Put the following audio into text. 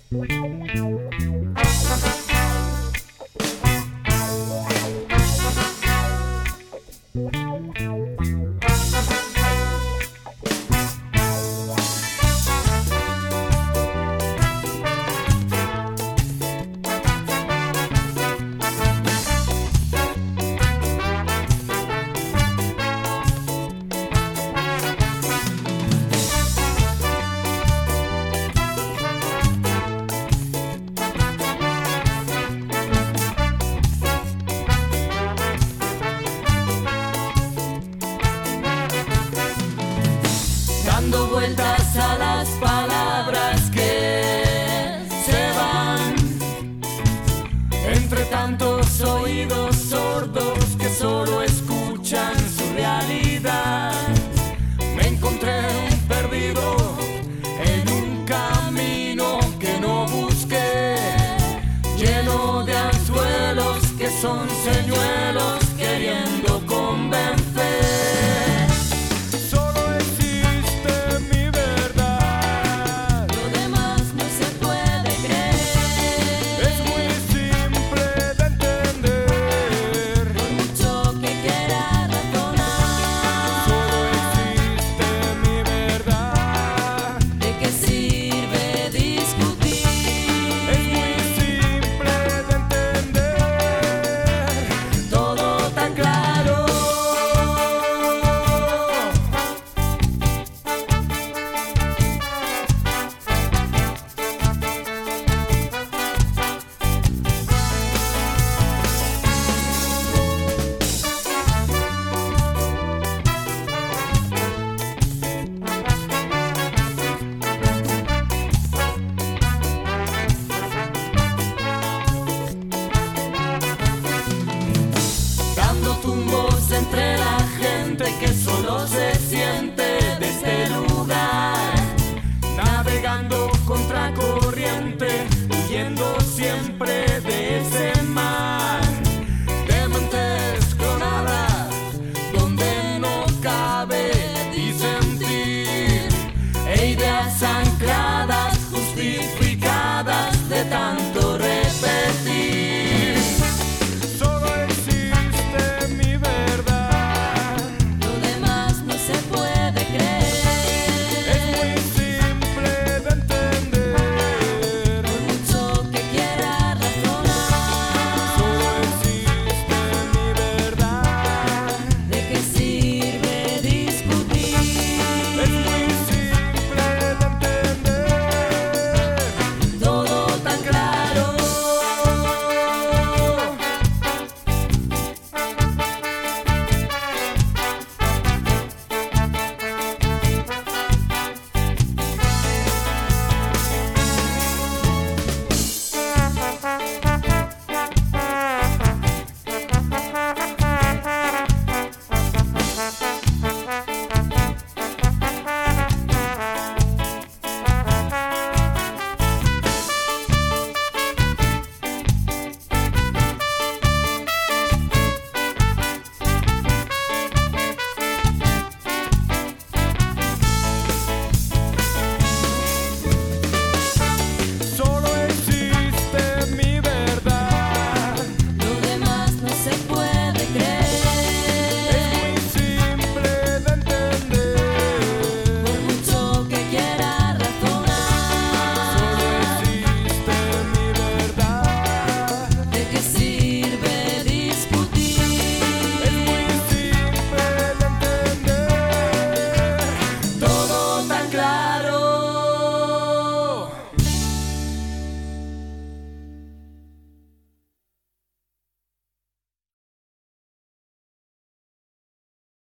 Dando vueltas a las palabras que se van entre tantos oídos sordos que solo escuchan su realidad. Me encontré perdido en un camino que no busqué, lleno de anzuelos que son señuelos queriendo convencer. Tumbos entre la gente que solo se siente de este lugar, navegando contra corriente, huyendo siempre de ese mar de mentes clonadas donde no cabe disentir e ideas ancladas